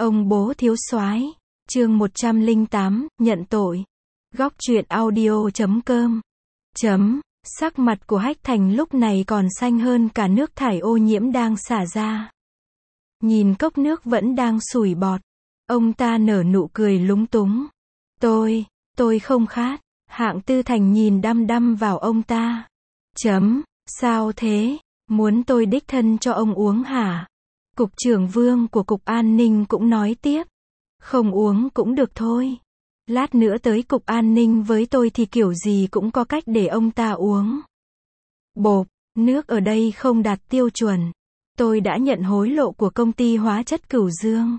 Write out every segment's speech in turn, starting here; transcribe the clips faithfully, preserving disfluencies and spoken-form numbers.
Ông bố thiếu soái, chương một trăm lẻ tám, nhận tội. Góc truyện audio chấm com. Chấm, sắc mặt của Hách Thành lúc này còn xanh hơn cả nước thải ô nhiễm đang xả ra. Nhìn cốc nước vẫn đang sủi bọt. Ông ta nở nụ cười lúng túng. Tôi, tôi không khát. Hạng Tư Thành nhìn đăm đăm vào ông ta. Chấm, sao thế? Muốn tôi đích thân cho ông uống hả? Cục trưởng Vương của Cục An ninh cũng nói tiếp. Không uống cũng được thôi. Lát nữa tới Cục An ninh với tôi thì kiểu gì cũng có cách để ông ta uống. Bộp, nước ở đây không đạt tiêu chuẩn. Tôi đã nhận hối lộ của công ty hóa chất Cửu Dương.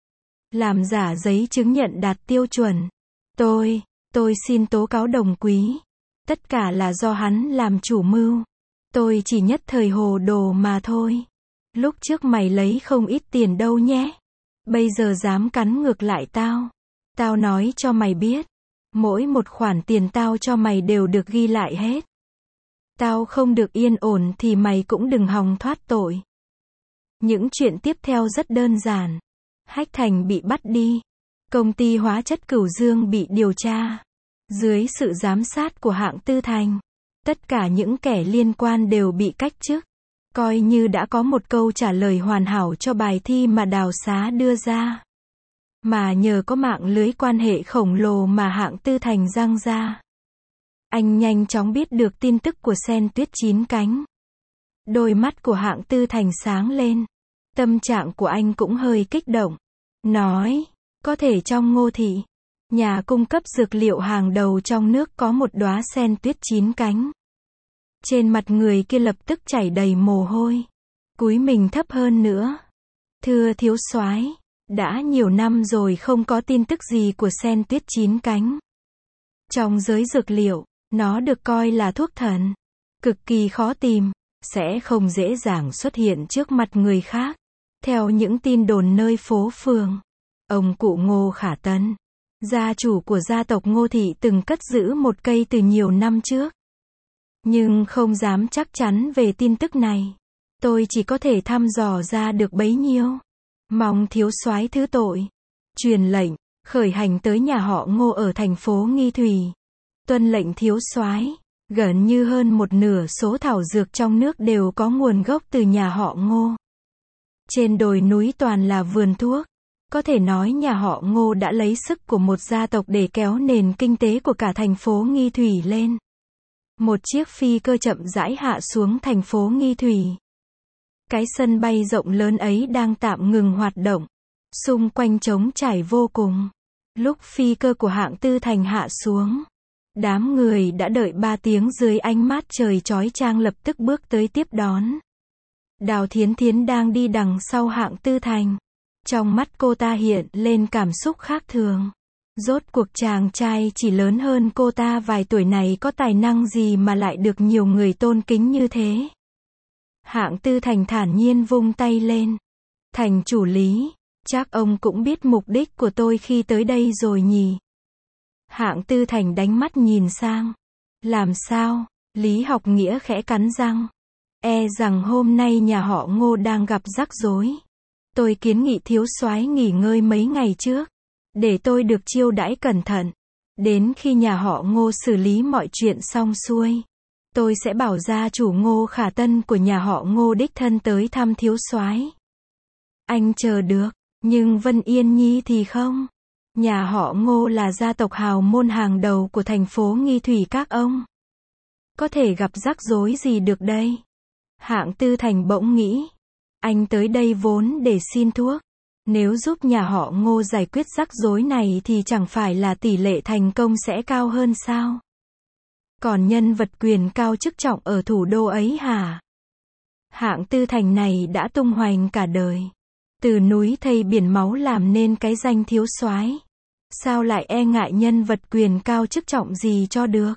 Làm giả giấy chứng nhận đạt tiêu chuẩn. Tôi, tôi xin tố cáo đồng quý. Tất cả là do hắn làm chủ mưu. Tôi chỉ nhất thời hồ đồ mà thôi. Lúc trước mày lấy không ít tiền đâu nhé. Bây giờ dám cắn ngược lại tao. Tao nói cho mày biết. Mỗi một khoản tiền tao cho mày đều được ghi lại hết. Tao không được yên ổn thì mày cũng đừng hòng thoát tội. Những chuyện tiếp theo rất đơn giản. Hách Thành bị bắt đi. Công ty hóa chất Cửu Dương bị điều tra. Dưới sự giám sát của Hạng Tư Thành. Tất cả những kẻ liên quan đều bị cách chức. Coi như đã có một câu trả lời hoàn hảo cho bài thi mà Đào Xá đưa ra. Mà nhờ có mạng lưới quan hệ khổng lồ mà Hạng Tư Thành giăng ra. Anh nhanh chóng biết được tin tức của Sen Tuyết chín cánh. Đôi mắt của Hạng Tư Thành sáng lên. Tâm trạng của anh cũng hơi kích động. Nói, có thể trong Ngô Thị, nhà cung cấp dược liệu hàng đầu trong nước có một đóa sen tuyết chín cánh. Trên mặt người kia lập tức chảy đầy mồ hôi. Cúi mình thấp hơn nữa. Thưa thiếu soái, đã nhiều năm rồi không có tin tức gì của sen tuyết chín cánh. Trong giới dược liệu, nó được coi là thuốc thần. Cực kỳ khó tìm, sẽ không dễ dàng xuất hiện trước mặt người khác. Theo những tin đồn nơi phố phường, ông cụ Ngô Khả Tân, gia chủ của gia tộc Ngô Thị từng cất giữ một cây từ nhiều năm trước. Nhưng không dám chắc chắn về tin tức này. Tôi chỉ có thể thăm dò ra được bấy nhiêu. Mong thiếu soái thứ tội. Truyền lệnh, khởi hành tới nhà họ Ngô ở thành phố Nghi Thủy. Tuân lệnh thiếu soái. Gần như hơn một nửa số thảo dược trong nước đều có nguồn gốc từ nhà họ Ngô. Trên đồi núi toàn là vườn thuốc. Có thể nói nhà họ Ngô đã lấy sức của một gia tộc để kéo nền kinh tế của cả thành phố Nghi Thủy lên. Một chiếc phi cơ chậm rãi hạ xuống thành phố Nghi Thủy. Cái sân bay rộng lớn ấy đang tạm ngừng hoạt động. Xung quanh trống trải vô cùng. Lúc phi cơ của Hạng Tư Thành hạ xuống, đám người đã đợi ba tiếng dưới ánh mát trời chói chang lập tức bước tới tiếp đón. Đào Thiến Thiến đang đi đằng sau Hạng Tư Thành. Trong mắt cô ta hiện lên cảm xúc khác thường. Rốt cuộc chàng trai chỉ lớn hơn cô ta vài tuổi này có tài năng gì mà lại được nhiều người tôn kính như thế. Hạng Tư Thành thản nhiên vung tay lên. Thành chủ Lý, chắc ông cũng biết mục đích của tôi khi tới đây rồi nhỉ. Hạng Tư Thành đánh mắt nhìn sang. Làm sao? Lý Học Nghĩa khẽ cắn răng. E rằng hôm nay nhà họ Ngô đang gặp rắc rối. Tôi kiến nghị thiếu soái nghỉ ngơi mấy ngày trước. Để tôi được chiêu đãi cẩn thận. Đến khi nhà họ Ngô xử lý mọi chuyện xong xuôi, tôi sẽ bảo gia chủ Ngô Khả Tân của nhà họ Ngô đích thân tới thăm thiếu soái. Anh chờ được, nhưng Vân Yên Nhi thì không. Nhà họ Ngô là gia tộc hào môn hàng đầu của thành phố Nghi Thủy các ông. Có thể gặp rắc rối gì được đây? Hạng Tư Thành bỗng nghĩ. Anh tới đây vốn để xin thuốc. Nếu giúp nhà họ Ngô giải quyết rắc rối này thì chẳng phải là tỷ lệ thành công sẽ cao hơn sao? Còn nhân vật quyền cao chức trọng ở thủ đô ấy hả? Hạng Tư Thành này đã tung hoành cả đời. Từ núi thây biển máu làm nên cái danh thiếu soái. Sao lại e ngại nhân vật quyền cao chức trọng gì cho được?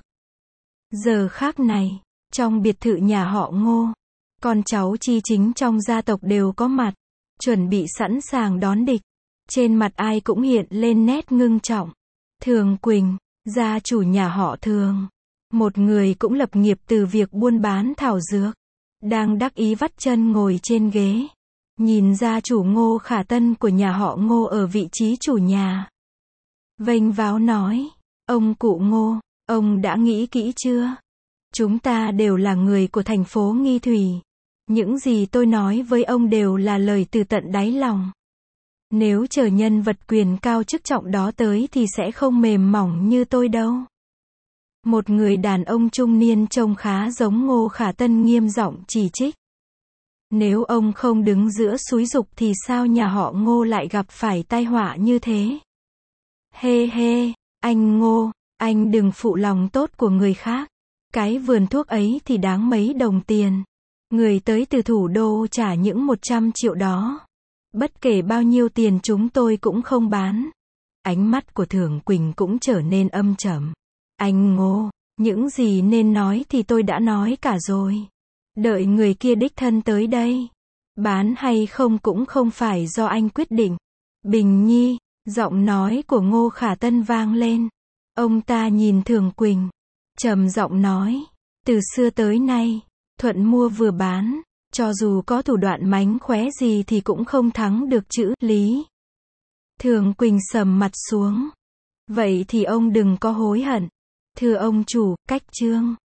Giờ khác này, trong biệt thự nhà họ Ngô, con cháu chi chính trong gia tộc đều có mặt. Chuẩn bị sẵn sàng đón địch. Trên mặt ai cũng hiện lên nét ngưng trọng. Thường Quỳnh, gia chủ nhà họ Thường. Một người cũng lập nghiệp từ việc buôn bán thảo dược. Đang đắc ý vắt chân ngồi trên ghế. Nhìn gia chủ Ngô Khả Tân của nhà họ Ngô ở vị trí chủ nhà. Vênh váo nói, ông cụ Ngô, ông đã nghĩ kỹ chưa? Chúng ta đều là người của thành phố Nghi Thủy. Những gì tôi nói với ông đều là lời từ tận đáy lòng. Nếu chờ nhân vật quyền cao chức trọng đó tới thì sẽ không mềm mỏng như tôi đâu. Một người đàn ông trung niên trông khá giống Ngô Khả Tân nghiêm giọng chỉ trích. Nếu ông không đứng giữa xúi giục thì sao nhà họ Ngô lại gặp phải tai họa như thế? Hê hê, anh Ngô, anh đừng phụ lòng tốt của người khác. Cái vườn thuốc ấy thì đáng mấy đồng tiền. Người tới từ thủ đô trả những một trăm triệu đó. Bất kể bao nhiêu tiền chúng tôi cũng không bán. Ánh mắt của Thường Quỳnh cũng trở nên âm trầm. Anh Ngô, những gì nên nói thì tôi đã nói cả rồi. Đợi người kia đích thân tới đây. Bán hay không cũng không phải do anh quyết định. Bình Nhi, giọng nói của Ngô Khả Tân vang lên. Ông ta nhìn Thường Quỳnh, trầm giọng nói, từ xưa tới nay, thuận mua vừa bán, cho dù có thủ đoạn mánh khóe gì thì cũng không thắng được chữ lý. Thường Quỳnh sầm mặt xuống. Vậy thì ông đừng có hối hận. Thưa ông chủ, cách chương